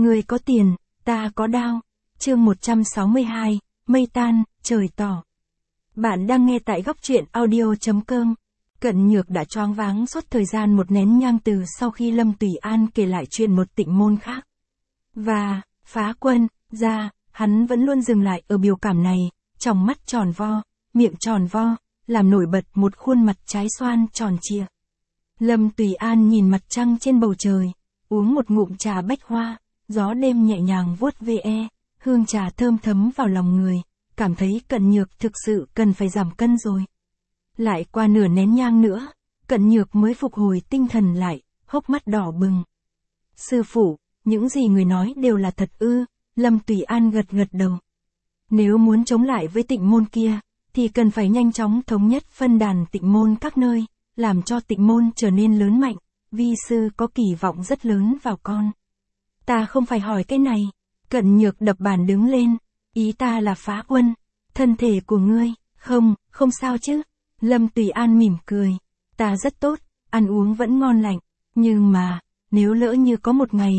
Ngươi có tiền, ta có đao. Chương 162, mây tan, trời tỏ. Bạn đang nghe tại góc truyện audio.com. Cận Nhược đã choáng váng suốt thời gian một nén nhang từ sau khi Lâm Tùy An kể lại chuyện một tịnh môn khác. Và, phá quân, ra, hắn vẫn luôn dừng lại ở biểu cảm này, trong mắt tròn vo, miệng tròn vo, làm nổi bật một khuôn mặt trái xoan tròn trịa. Lâm Tùy An nhìn mặt trăng trên bầu trời, uống một ngụm trà bách hoa, gió đêm nhẹ nhàng vuốt ve, hương trà thơm thấm vào lòng người, cảm thấy Cận Nhược thực sự cần phải giảm cân rồi. Lại qua nửa nén nhang nữa, Cận Nhược mới phục hồi tinh thần lại, hốc mắt đỏ bừng. Sư phụ, những gì người nói đều là thật ư? Lâm Tùy An gật gật đầu. Nếu muốn chống lại với tịnh môn kia, thì cần phải nhanh chóng thống nhất phân đàn tịnh môn các nơi, làm cho tịnh môn trở nên lớn mạnh. Vi sư có kỳ vọng rất lớn vào con. Ta không phải hỏi cái này. Cận Nhược đập bàn đứng lên. Ý ta là phá quân. Thân thể của ngươi, không sao chứ. Lâm Tùy An mỉm cười. Ta rất tốt, ăn uống vẫn ngon lành. Nhưng mà, nếu lỡ như có một ngày,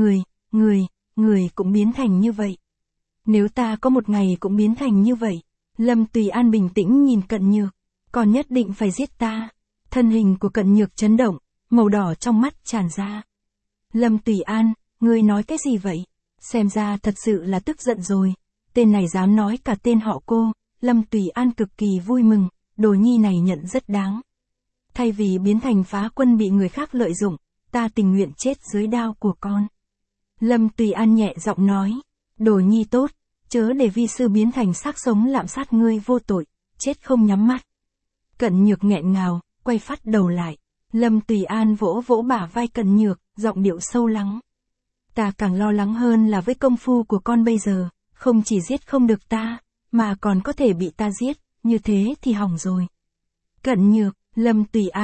người cũng biến thành như vậy. Nếu ta có một ngày cũng biến thành như vậy. Lâm Tùy An bình tĩnh nhìn Cận Nhược. Còn nhất định phải giết ta. Thân hình của Cận Nhược chấn động, màu đỏ trong mắt tràn ra. Lâm Tùy An, ngươi nói cái gì vậy? Xem ra thật sự là tức giận rồi. Tên này dám nói cả tên họ cô. Lâm Tùy An cực kỳ vui mừng, đồ nhi này nhận rất đáng. Thay vì biến thành phá quân bị người khác lợi dụng, ta tình nguyện chết dưới đao của con. Lâm Tùy An nhẹ giọng nói, đồ nhi tốt, chớ để vi sư biến thành xác sống lạm sát ngươi vô tội, chết không nhắm mắt. Cận Nhược nghẹn ngào, quay phát đầu lại. Lâm Tùy An vỗ vỗ bả vai Cận Nhược, giọng điệu sâu lắng. Ta càng lo lắng hơn là với công phu của con bây giờ, không chỉ giết không được ta, mà còn có thể bị ta giết, như thế thì hỏng rồi. Cận Nhược, Lâm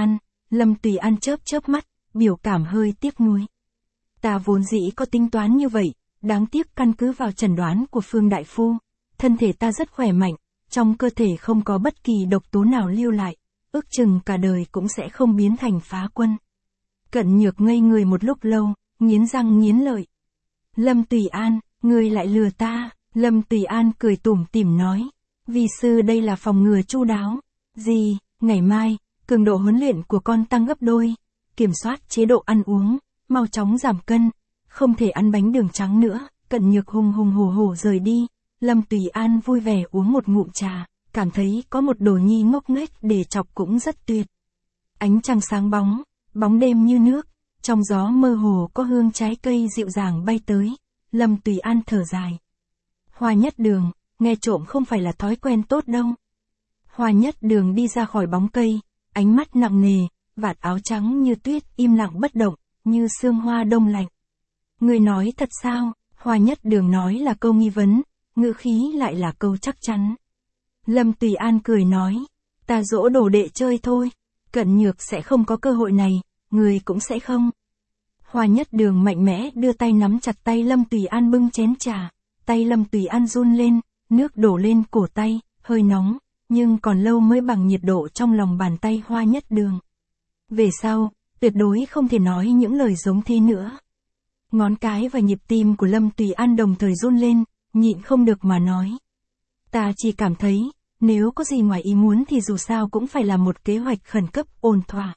Tùy An chớp mắt, biểu cảm hơi tiếc nuối. Ta vốn dĩ có tính toán như vậy, đáng tiếc căn cứ vào chẩn đoán của Phương Đại Phu, thân thể ta rất khỏe mạnh, trong cơ thể không có bất kỳ độc tố nào lưu lại, ước chừng cả đời cũng sẽ không biến thành phá quân. Cận Nhược ngây người một lúc lâu, nghiến răng nghiến lợi. Lâm Tùy An, ngươi lại lừa ta. Lâm Tùy An cười tủm tỉm nói. Vi sư đây là phòng ngừa chu đáo. Gì, ngày mai, cường độ huấn luyện của con tăng gấp đôi. Kiểm soát chế độ ăn uống, mau chóng giảm cân. Không thể ăn bánh đường trắng nữa. Cận Nhược hùng hổ rời đi. Lâm Tùy An vui vẻ uống một ngụm trà, cảm thấy có một đồ nhi ngốc nghếch để chọc cũng rất tuyệt. Ánh trăng sáng bóng, bóng đêm như nước, trong gió mơ hồ có hương trái cây dịu dàng bay tới. Lâm Tùy An thở dài. Hoa Nhất Đường, nghe trộm không phải là thói quen tốt đâu. Hoa Nhất Đường đi ra khỏi bóng cây, ánh mắt nặng nề, vạt áo trắng như tuyết im lặng bất động, như sương hoa đông lạnh. Người nói thật sao? Hoa Nhất Đường nói là câu nghi vấn, ngữ khí lại là câu chắc chắn. Lâm Tùy An cười nói, ta dỗ đồ đệ chơi thôi, Cận Nhược sẽ không có cơ hội này, người cũng sẽ không. Hoa Nhất Đường mạnh mẽ đưa tay nắm chặt tay Lâm Tùy An bưng chén trà, tay Lâm Tùy An run lên, nước đổ lên cổ tay, hơi nóng, nhưng còn lâu mới bằng nhiệt độ trong lòng bàn tay Hoa Nhất Đường. Về sau, tuyệt đối không thể nói những lời giống thế nữa. Ngón cái và nhịp tim của Lâm Tùy An đồng thời run lên, nhịn không được mà nói. Ta chỉ cảm thấy, nếu có gì ngoài ý muốn thì dù sao cũng phải là một kế hoạch khẩn cấp ổn thỏa.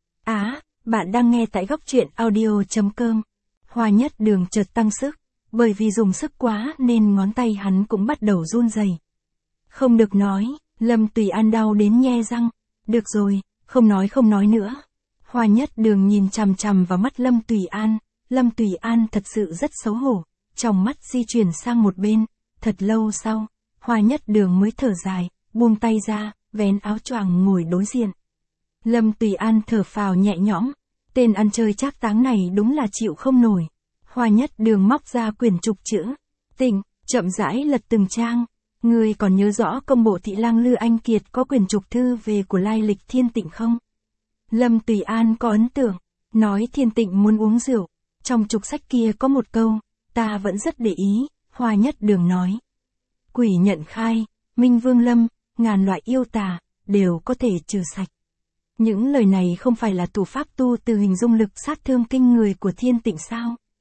Bạn đang nghe tại góc truyện audio.com. Hoa Nhất Đường chợt tăng sức, bởi vì dùng sức quá nên ngón tay hắn cũng bắt đầu run rẩy. Không được nói, Lâm Tùy An đau đến nhe răng. Được rồi, không nói nữa. Hoa Nhất Đường nhìn chằm chằm vào mắt Lâm Tùy An. Lâm Tùy An thật sự rất xấu hổ, trong mắt di chuyển sang một bên. Thật lâu sau, Hoa Nhất Đường mới thở dài, buông tay ra, vén áo choàng ngồi đối diện. Lâm Tùy An thở phào nhẹ nhõm, tên ăn chơi trác táng này đúng là chịu không nổi. Hoa Nhất Đường móc ra quyển trục chữ Tịnh, chậm rãi lật từng trang. Ngươi còn nhớ rõ công bộ thị lang Lư Anh Kiệt có quyển trục thư về của lai lịch Thiên Tịnh không? Lâm Tùy An có ấn tượng, nói Thiên Tịnh muốn uống rượu. Trong trục sách kia có một câu, ta vẫn rất để ý. Hoa Nhất Đường nói, quỷ nhận khai, minh vương lâm, ngàn loại yêu tà, đều có thể trừ sạch. Những lời này không phải là thủ pháp tu từ hình dung lực sát thương kinh người của Thiên Tịnh sao?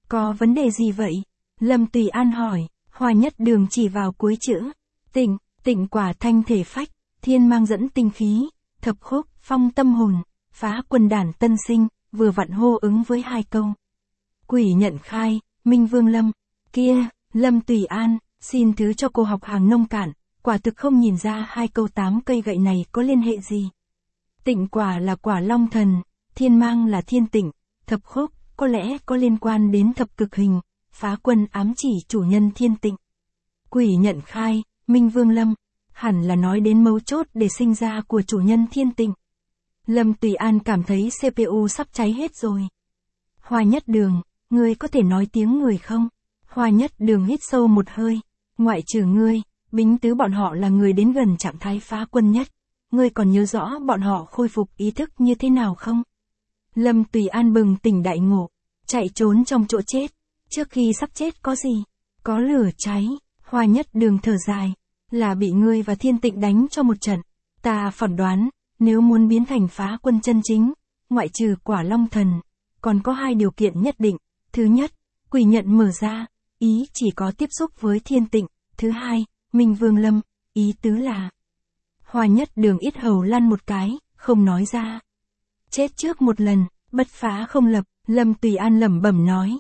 Có vấn đề gì vậy? Lâm Tùy An hỏi. Hoa Nhất Đường chỉ vào cuối chữ. Tịnh, tịnh quả thanh thể phách, thiên mang dẫn tinh khí, thập khúc, phong tâm hồn, phá quân đản tân sinh, vừa vặn hô ứng với hai câu. Quỷ nhận khai, Minh Vương Lâm. Kia, Lâm Tùy An, xin thứ cho cô học hàng nông cạn, quả thực không nhìn ra hai câu 8 cây gậy này có liên hệ gì. Tịnh quả là quả long thần, thiên mang là thiên tịnh, thập khúc, có lẽ có liên quan đến thập cực hình, phá quân ám chỉ chủ nhân thiên tịnh. Quỷ nhận khai, Minh Vương Lâm, hẳn là nói đến mấu chốt để sinh ra của chủ nhân thiên tịnh. Lâm Tùy An cảm thấy CPU sắp cháy hết rồi. Hoa Nhất Đường, ngươi có thể nói tiếng người không? Hoa Nhất Đường hít sâu một hơi. Ngoại trừ ngươi, Bính Tứ bọn họ là người đến gần trạng thái phá quân nhất. Ngươi còn nhớ rõ bọn họ khôi phục ý thức như thế nào không? Lâm Tùy An bừng tỉnh đại ngộ. Chạy trốn trong chỗ chết. Trước khi sắp chết có gì? Có lửa cháy. Hoa Nhất Đường thở dài. Là bị ngươi và thiên tịnh đánh cho một trận. Ta phỏng đoán, nếu muốn biến thành phá quân chân chính, ngoại trừ quả long thần, còn có hai điều kiện nhất định. Thứ nhất, quỷ nhận mở ra, ý chỉ có tiếp xúc với thiên tịnh. Thứ hai, Minh Vương Lâm, ý tứ là. Hoa Nhất Đường ít hầu lăn một cái, không nói ra. Chết trước một lần, bất phá không lập, Lâm Tùy An lẩm bẩm nói.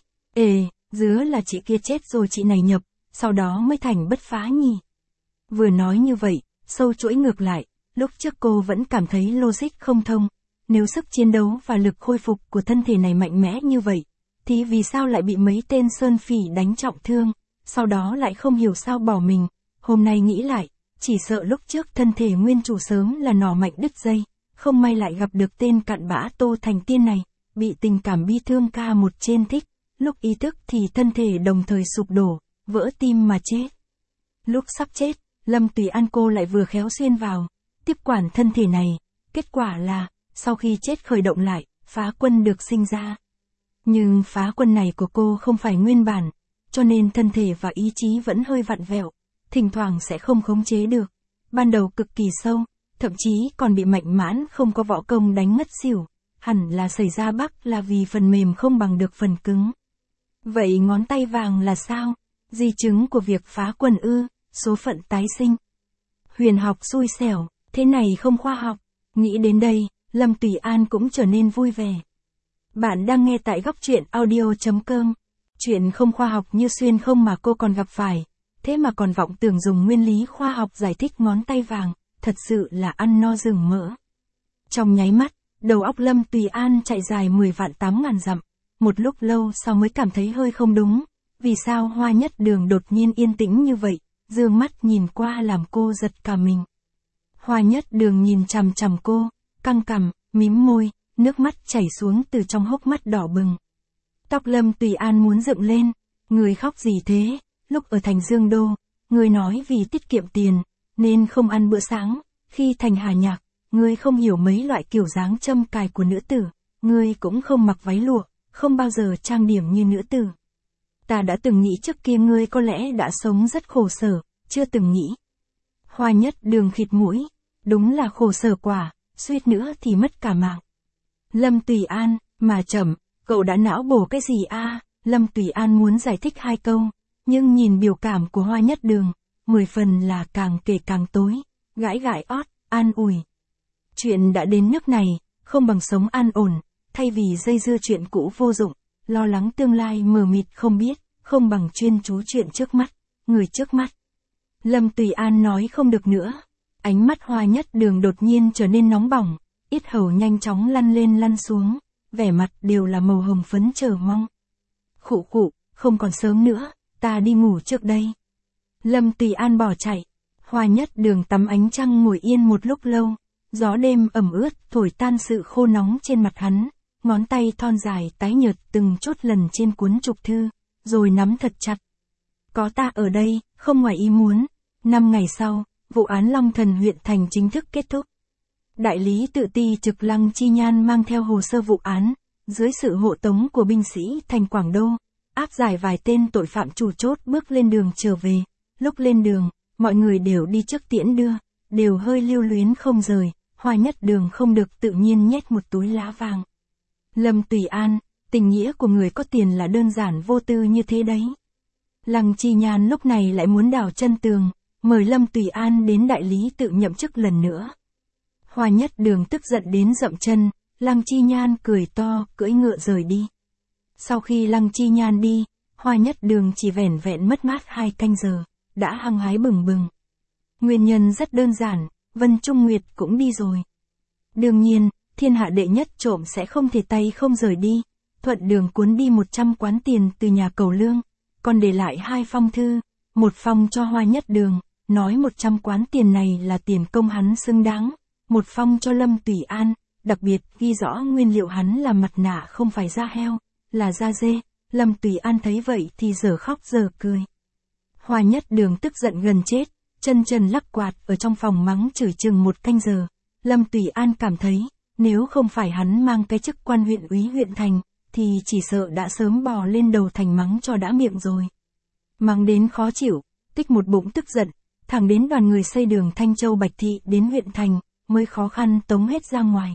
Dứa là chị kia chết rồi chị này nhập, sau đó mới thành bất phá nhỉ. Vừa nói như vậy, sâu chuỗi ngược lại, lúc trước cô vẫn cảm thấy logic không thông. Nếu sức chiến đấu và lực khôi phục của thân thể này mạnh mẽ như vậy, thì vì sao lại bị mấy tên sơn phỉ đánh trọng thương, sau đó lại không hiểu sao bỏ mình. Hôm nay nghĩ lại, chỉ sợ lúc trước thân thể nguyên chủ sớm là nỏ mạnh đứt dây, không may lại gặp được tên cặn bã Tô Thành Tiên này, bị tình cảm bi thương ca một trên thích, lúc ý thức thì thân thể đồng thời sụp đổ, vỡ tim mà chết. Lúc sắp chết, Lâm Tùy An cô lại vừa khéo xuyên vào, tiếp quản thân thể này, kết quả là, sau khi chết khởi động lại, phá quân được sinh ra. Nhưng phá quân này của cô không phải nguyên bản, cho nên thân thể và ý chí vẫn hơi vặn vẹo, thỉnh thoảng sẽ không khống chế được. Ban đầu cực kỳ sâu, thậm chí còn bị mạnh mãn không có võ công đánh ngất xỉu, hẳn là xảy ra bắc là vì phần mềm không bằng được phần cứng. Vậy ngón tay vàng là sao? Di chứng của việc phá quân ư, số phận tái sinh. Huyền học xui xẻo, thế này không khoa học. Nghĩ đến đây, Lâm Tùy An cũng trở nên vui vẻ. Bạn đang nghe tại góc truyện audio.com. Chuyện không khoa học như xuyên không mà cô còn gặp phải. Thế mà còn vọng tưởng dùng nguyên lý khoa học giải thích ngón tay vàng, thật sự là ăn no rừng mỡ. Trong nháy mắt, đầu óc Lâm Tùy An chạy dài 10 vạn 8 ngàn dặm. Một lúc lâu sau mới cảm thấy hơi không đúng. Vì sao Hoa Nhất Đường đột nhiên yên tĩnh như vậy, dương mắt nhìn qua làm cô giật cả mình. Hoa Nhất Đường nhìn chằm chằm cô, căng cằm, mím môi, nước mắt chảy xuống từ trong hốc mắt đỏ bừng. Tóc Lâm Tùy An muốn dựng lên, người khóc gì thế, lúc ở thành Dương Đô, người nói vì tiết kiệm tiền, nên không ăn bữa sáng, khi thành Hà Nhạc, người không hiểu mấy loại kiểu dáng châm cài của nữ tử, người cũng không mặc váy lụa, không bao giờ trang điểm như nữ tử. Ta đã từng nghĩ trước kia ngươi có lẽ đã sống rất khổ sở, chưa từng nghĩ. Hoa Nhất Đường khịt mũi, đúng là khổ sở quả, suýt nữa thì mất cả mạng. Lâm Tùy An, mà chậm, cậu đã não bổ cái gì a? Lâm Tùy An muốn giải thích hai câu, nhưng nhìn biểu cảm của Hoa Nhất Đường, 10 phần là càng kể càng tối, gãi gãi ót, an ủi. Chuyện đã đến nước này, không bằng sống an ổn, thay vì dây dưa chuyện cũ vô dụng, lo lắng tương lai mờ mịt không biết, không bằng chuyên chú chuyện trước mắt, người trước mắt. Lâm Tùy An nói không được nữa. Ánh mắt Hoa Nhất Đường đột nhiên trở nên nóng bỏng, yết hầu nhanh chóng lăn lên lăn xuống, vẻ mặt đều là màu hồng phấn chờ mong. Khụ khụ, không còn sớm nữa, ta đi ngủ trước đây. Lâm Tùy An bỏ chạy. Hoa Nhất Đường tắm ánh trăng ngồi yên một lúc lâu, gió đêm ẩm ướt thổi tan sự khô nóng trên mặt hắn, ngón tay thon dài tái nhợt từng chốt lần trên cuốn trục thư, rồi nắm thật chặt. Có ta ở đây, không ngoài ý muốn. 5 ngày sau, vụ án Long Thần huyện thành chính thức kết thúc. Đại lý tự ti Trực Lăng Chi Nhan mang theo hồ sơ vụ án, dưới sự hộ tống của binh sĩ thành Quảng Đô, áp giải vài tên tội phạm chủ chốt bước lên đường trở về. Lúc lên đường, mọi người đều đi trước tiễn đưa, đều hơi lưu luyến không rời, Hoa Nhất Đường không được tự nhiên nhét một túi lá vàng. Lâm Tùy An, Tình nghĩa của người có tiền là đơn giản vô tư như thế đấy. Lăng Chi Nhan lúc này lại muốn đào chân tường, mời Lâm Tùy An đến đại lý tự nhậm chức lần nữa. Hoa Nhất Đường tức giận đến dậm chân, Lăng Chi Nhan cười to, cưỡi ngựa rời đi. Sau khi Lăng Chi Nhan đi, Hoa Nhất Đường chỉ vẻn vẹn mất mát 2 canh giờ, đã hăng hái bừng bừng. Nguyên nhân rất đơn giản, Vân Trung Nguyệt cũng đi rồi. Đương nhiên, thiên hạ đệ nhất trộm sẽ không thể tay không rời đi. Thuận Đường cuốn đi 100 quán tiền từ nhà Cầu Lương, còn để lại 2 phong thư, một phong cho Hoa Nhất Đường, nói 100 quán tiền này là tiền công hắn xứng đáng, một phong cho Lâm Tùy An, đặc biệt ghi rõ nguyên liệu hắn làm mặt nạ không phải da heo, là da dê. Lâm Tùy An thấy vậy thì giờ khóc giờ cười. Hoa Nhất Đường tức giận gần chết, chân lắc quạt ở trong phòng mắng chửi chừng 1 canh giờ. Lâm Tùy An cảm thấy, nếu không phải hắn mang cái chức quan huyện úy huyện thành, thì chỉ sợ đã sớm bò lên đầu thành mắng cho đã miệng rồi. Mắng đến khó chịu, tích một bụng tức giận, thẳng đến đoàn người xây đường Thanh Châu Bạch Thị đến huyện thành, mới khó khăn tống hết ra ngoài.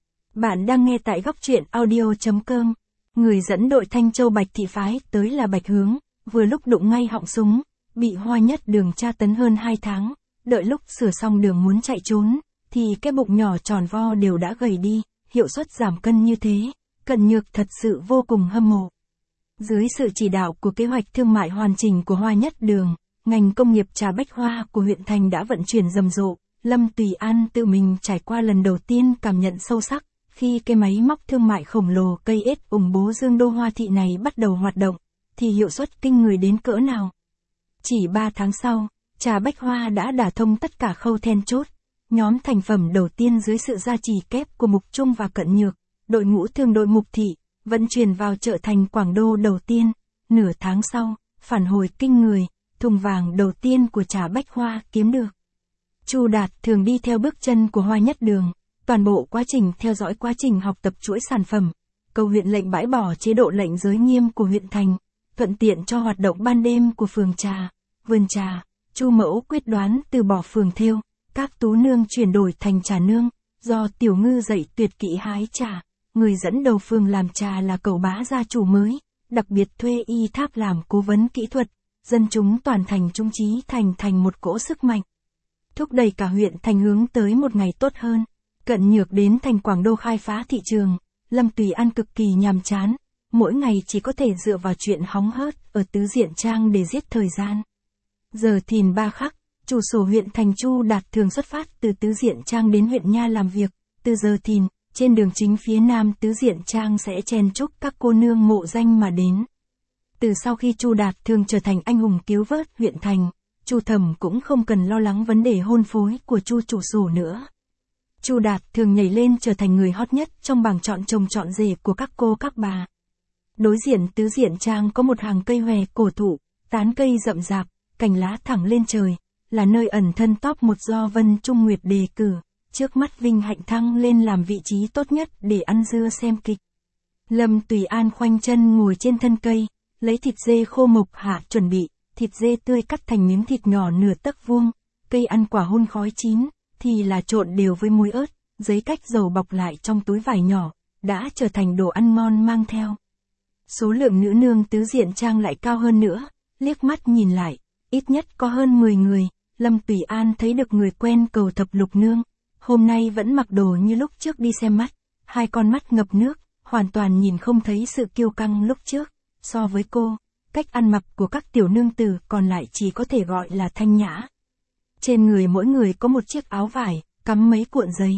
Bạn đang nghe tại góc truyện audio.com. Người dẫn đội Thanh Châu Bạch Thị phái tới là Bạch Hướng, vừa lúc đụng ngay họng súng, bị Hoa Nhất Đường tra tấn hơn 2 tháng, đợi lúc sửa xong đường muốn chạy trốn, thì cái bụng nhỏ tròn vo đều đã gầy đi, hiệu suất giảm cân như thế, Cận Nhược thật sự vô cùng hâm mộ. Dưới sự chỉ đạo của kế hoạch thương mại hoàn chỉnh của Hoa Nhất Đường, ngành công nghiệp trà bách hoa của huyện thành đã vận chuyển rầm rộ. Lâm Tùy An tự mình trải qua lần đầu tiên cảm nhận sâu sắc, khi cái máy móc thương mại khổng lồ cây ết ủng bố Dương Đô Hoa Thị này bắt đầu hoạt động, thì hiệu suất kinh người đến cỡ nào. Chỉ 3 tháng sau, trà bách hoa đã đả thông tất cả khâu then chốt. Nhóm thành phẩm đầu tiên dưới sự gia trì kép của Mục Trung và Cận Nhược, đội ngũ thương đội Mục Thị, vận chuyển vào chợ thành Quảng Đô đầu tiên. Nửa tháng sau, phản hồi kinh người, thùng vàng đầu tiên của trà bách hoa kiếm được. Chu Đạt thường đi theo bước chân của Hoa Nhất Đường, toàn bộ quá trình theo dõi quá trình học tập chuỗi sản phẩm, cầu huyện lệnh bãi bỏ chế độ lệnh giới nghiêm của huyện thành, thuận tiện cho hoạt động ban đêm của phường trà, vườn trà. Chu Mẫu quyết đoán từ bỏ phường thêu, các tú nương chuyển đổi thành trà nương, do Tiểu Ngư dạy tuyệt kỹ hái trà, người dẫn đầu phường làm trà là Cẩu Bá gia chủ mới, đặc biệt thuê Y Tháp làm cố vấn kỹ thuật, dân chúng toàn thành trung trí thành một cỗ sức mạnh. Thúc đẩy cả huyện thành hướng tới một ngày tốt hơn. Cận Nhược đến thành Quảng Đô khai phá thị trường, Lâm Tùy An cực kỳ nhàm chán, mỗi ngày chỉ có thể dựa vào chuyện hóng hớt ở Tứ Diện Trang để giết thời gian. Giờ thìn 3 khắc, chủ sổ huyện thành Chu Đạt thường xuất phát từ Tứ Diện Trang đến huyện Nha làm việc. Từ giờ thìn, trên đường chính phía nam Tứ Diện Trang sẽ chen chúc các cô nương mộ danh mà đến. Từ sau khi Chu Đạt thường trở thành anh hùng cứu vớt huyện thành, Chu Thẩm cũng không cần lo lắng vấn đề hôn phối của Chu chủ sổ nữa. Chu Đạt thường nhảy lên trở thành người hot nhất trong bảng chọn chồng chọn rể của các cô các bà. Đối diện Tứ Diện Trang có một hàng cây hòe cổ thụ, tán cây rậm rạp, cành lá thẳng lên trời, là nơi ẩn thân top 1 do Vân Trung Nguyệt đề cử, trước mắt vinh hạnh thăng lên làm vị trí tốt nhất để ăn dưa xem kịch. Lâm Tùy An khoanh chân ngồi trên thân cây, lấy thịt dê khô mộc hạ chuẩn bị, thịt dê tươi cắt thành miếng thịt nhỏ nửa tấc vuông, cây ăn quả hun khói chín, thì là trộn đều với muối ớt, giấy cách dầu bọc lại trong túi vải nhỏ, đã trở thành đồ ăn ngon mang theo. Số lượng nữ nương Tứ Diện Trang lại cao hơn nữa, liếc mắt nhìn lại, ít nhất có hơn 10 người. Lâm Tùy An thấy được người quen Cầu Thập Lục nương, hôm nay vẫn mặc đồ như lúc trước đi xem mắt, 2 con mắt ngập nước, hoàn toàn nhìn không thấy sự kiêu căng lúc trước. So với cô, cách ăn mặc của các tiểu nương tử còn lại chỉ có thể gọi là thanh nhã. Trên người mỗi người có một chiếc áo vải, cắm mấy cuộn giấy.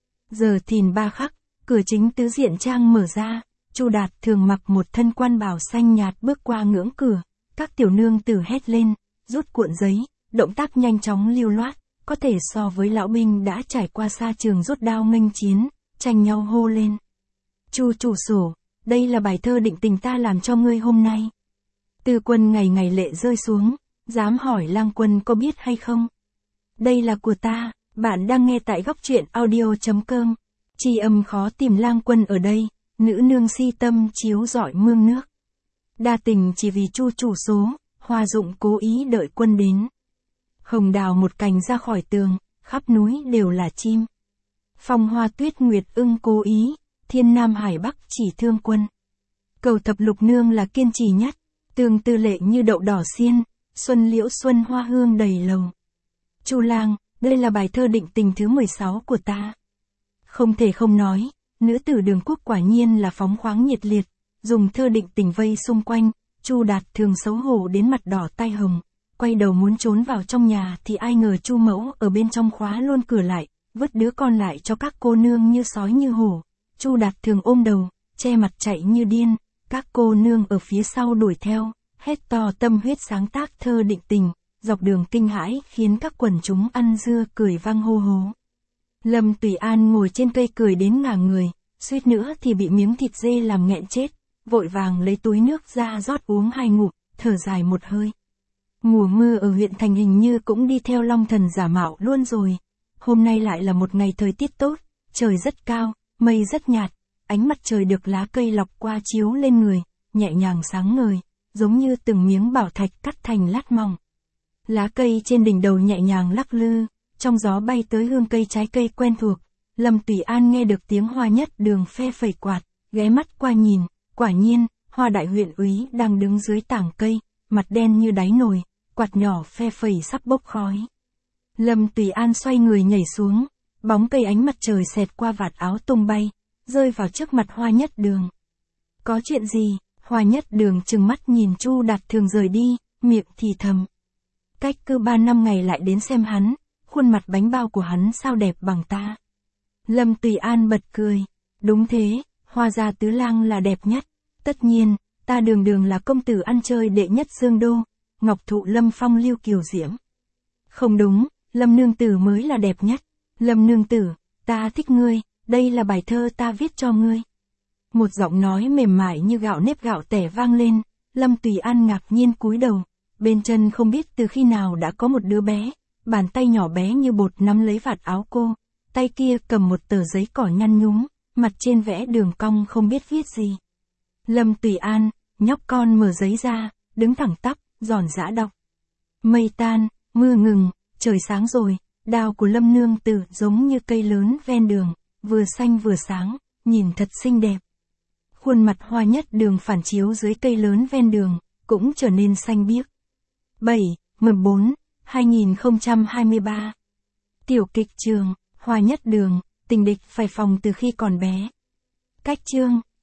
Giờ thìn 3 khắc, cửa chính Tứ Diện Trang mở ra, Chu Đạt thường mặc một thân quan bào xanh nhạt bước qua ngưỡng cửa, các tiểu nương tử hét lên, rút cuộn giấy, động tác nhanh chóng lưu loát, có thể so với lão binh đã trải qua xa trường rút đao nghênh chiến, tranh nhau hô lên. Chu chủ sổ, đây là bài thơ định tình ta làm cho ngươi hôm nay. Tư Quân ngày ngày lệ rơi xuống, dám hỏi Lang Quân có biết hay không? Đây là của ta, bạn đang nghe tại góc truyện audio.com. Tri Âm khó tìm Lang Quân ở đây, nữ nương si tâm chiếu rọi mương nước. Đa tình chỉ vì Chu chủ số, Hoa Dụng cố ý đợi quân đến. Hồng đào một cành ra khỏi tường, khắp núi đều là chim. Phong Hoa Tuyết Nguyệt ưng cố ý, thiên nam hải bắc chỉ thương quân. Cầu thập lục nương là kiên trì nhất, tương tư lệ như đậu đỏ xiên, xuân liễu xuân hoa hương đầy lầu. Chu Lang, đây là bài thơ định tình thứ 16 của ta. Không thể không nói, nữ tử Đường Quốc quả nhiên là phóng khoáng nhiệt liệt, dùng thơ định tình vây xung quanh, Chu Đạt thường xấu hổ đến mặt đỏ tai hồng, quay đầu muốn trốn vào trong nhà thì ai ngờ Chu mẫu ở bên trong khóa luôn cửa lại, vứt đứa con lại cho các cô nương như sói như hổ. Chu Đạt thường ôm đầu, che mặt chạy như điên, các cô nương ở phía sau đuổi theo, hét to tâm huyết sáng tác thơ định tình, dọc đường kinh hãi khiến các quần chúng ăn dưa cười vang hô hố. Lâm Tùy An ngồi trên cây cười đến ngả người, suýt nữa thì bị miếng thịt dê làm nghẹn chết, vội vàng lấy túi nước ra rót uống 2 ngụm, thở dài một hơi. Mùa mưa ở huyện thành hình như cũng đi theo Long Thần giả mạo luôn rồi. Hôm nay lại là một ngày thời tiết tốt, trời rất cao, mây rất nhạt, ánh mặt trời được lá cây lọc qua chiếu lên người, nhẹ nhàng sáng ngời, giống như từng miếng bảo thạch cắt thành lát mỏng. Lá cây trên đỉnh đầu nhẹ nhàng lắc lư, trong gió bay tới hương cây trái cây quen thuộc. Lâm Tùy An nghe được tiếng Hoa Nhất Đường phe phẩy quạt, ghé mắt qua nhìn, quả nhiên, Hoa đại huyện úy đang đứng dưới tảng cây, mặt đen như đáy nồi, quạt nhỏ phe phẩy sắp bốc khói. Lâm Tùy An xoay người nhảy xuống, bóng cây ánh mặt trời xẹt qua vạt áo tung bay, rơi vào trước mặt Hoa Nhất Đường. Có chuyện gì? Hoa Nhất Đường trừng mắt nhìn Chu Đạt thường rời đi, miệng thì thầm. Cách cứ 3 năm ngày lại đến xem hắn, khuôn mặt bánh bao của hắn sao đẹp bằng ta. Lâm Tùy An bật cười. Đúng thế, Hoa gia tứ lang là đẹp nhất. Tất nhiên, ta Đường Đường là công tử ăn chơi đệ nhất Dương Đô, ngọc thụ lâm phong lưu kiều diễm. Không đúng, Lâm nương tử mới là đẹp nhất. Lâm nương tử, ta thích ngươi, đây là bài thơ ta viết cho ngươi. Một giọng nói mềm mại như gạo nếp gạo tẻ vang lên, Lâm Tùy An ngạc nhiên cúi đầu, bên chân không biết từ khi nào đã có một đứa bé, bàn tay nhỏ bé như bột nắm lấy vạt áo cô, tay kia cầm một tờ giấy cỏ nhăn nhúm, mặt trên vẽ đường cong không biết viết gì. Lâm Tùy An, nhóc con mở giấy ra, đứng thẳng tắp, giòn giã đọc. Mây tan, mưa ngừng, trời sáng rồi, đào của Lâm nương tử giống như cây lớn ven đường, vừa xanh vừa sáng, nhìn thật xinh đẹp. Khuôn mặt Hoa Nhất Đường phản chiếu dưới cây lớn ven đường, cũng trở nên xanh biếc. 7/14, 2023. Tiểu kịch trường, Hoa Nhất Đường, tình địch phải phòng từ khi còn bé. Cách chương